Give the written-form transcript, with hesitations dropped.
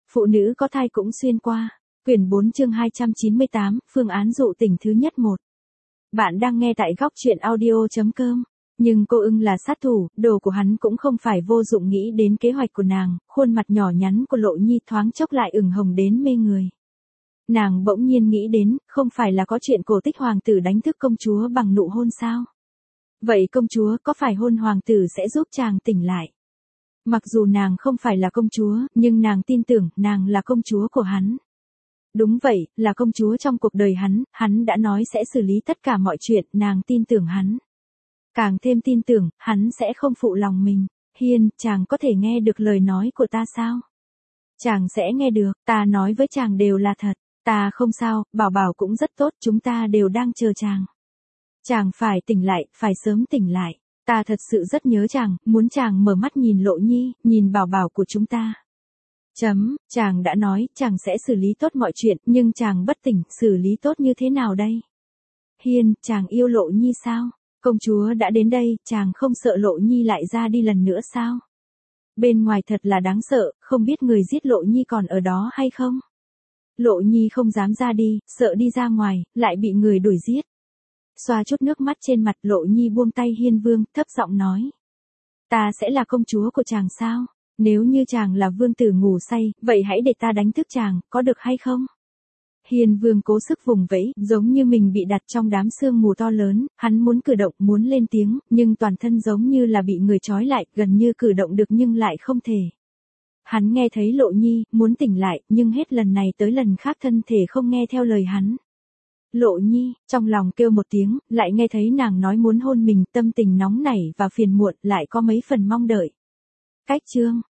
Phụ nữ có thai cũng xuyên qua. Quyển 4 chương 298, phương án dụ tình thứ nhất 1. Bạn đang nghe tại góc truyện audio.com. Nhưng cô ưng là sát thủ, đồ của hắn cũng không phải vô dụng, nghĩ đến kế hoạch của nàng, khuôn mặt nhỏ nhắn của Lộ Nhi thoáng chốc lại ửng hồng đến mê người. Nàng bỗng nhiên nghĩ đến, không phải là có chuyện cổ tích hoàng tử đánh thức công chúa bằng nụ hôn sao? Vậy công chúa có phải hôn hoàng tử sẽ giúp chàng tỉnh lại? Mặc dù nàng không phải là công chúa, nhưng nàng tin tưởng nàng là công chúa của hắn. Đúng vậy, là công chúa trong cuộc đời hắn đã nói sẽ xử lý tất cả mọi chuyện, nàng tin tưởng hắn. Càng thêm tin tưởng, hắn sẽ không phụ lòng mình. Hiên, chàng có thể nghe được lời nói của ta sao? Chàng sẽ nghe được, ta nói với chàng đều là thật. Ta không sao, bảo bảo cũng rất tốt, chúng ta đều đang chờ chàng. Chàng phải tỉnh lại, phải sớm tỉnh lại. Ta thật sự rất nhớ chàng, muốn chàng mở mắt nhìn Lộ Nhi, nhìn bảo bảo của chúng ta. Chàng đã nói, chàng sẽ xử lý tốt mọi chuyện, nhưng chàng bất tỉnh, xử lý tốt như thế nào đây? Hiên, chàng yêu Lộ Nhi sao? Công chúa đã đến đây, chàng không sợ Lộ Nhi lại ra đi lần nữa sao? Bên ngoài thật là đáng sợ, không biết người giết Lộ Nhi còn ở đó hay không? Lộ Nhi không dám ra đi, sợ đi ra ngoài, lại bị người đuổi giết. Xoa chút nước mắt trên mặt, Lộ Nhi buông tay Hiên Vương, thấp giọng nói. Ta sẽ là công chúa của chàng sao? Nếu như chàng là vương tử ngủ say, vậy hãy để ta đánh thức chàng, có được hay không? Hiên Vương cố sức vùng vẫy, giống như mình bị đặt trong đám sương mù to lớn, hắn muốn cử động, muốn lên tiếng, nhưng toàn thân giống như là bị người trói lại, gần như cử động được nhưng lại không thể. Hắn nghe thấy Lộ Nhi, muốn tỉnh lại, nhưng hết lần này tới lần khác thân thể không nghe theo lời hắn. Lộ Nhi, trong lòng kêu một tiếng, lại nghe thấy nàng nói muốn hôn mình, tâm tình nóng nảy và phiền muộn, lại có mấy phần mong đợi. Cách chương,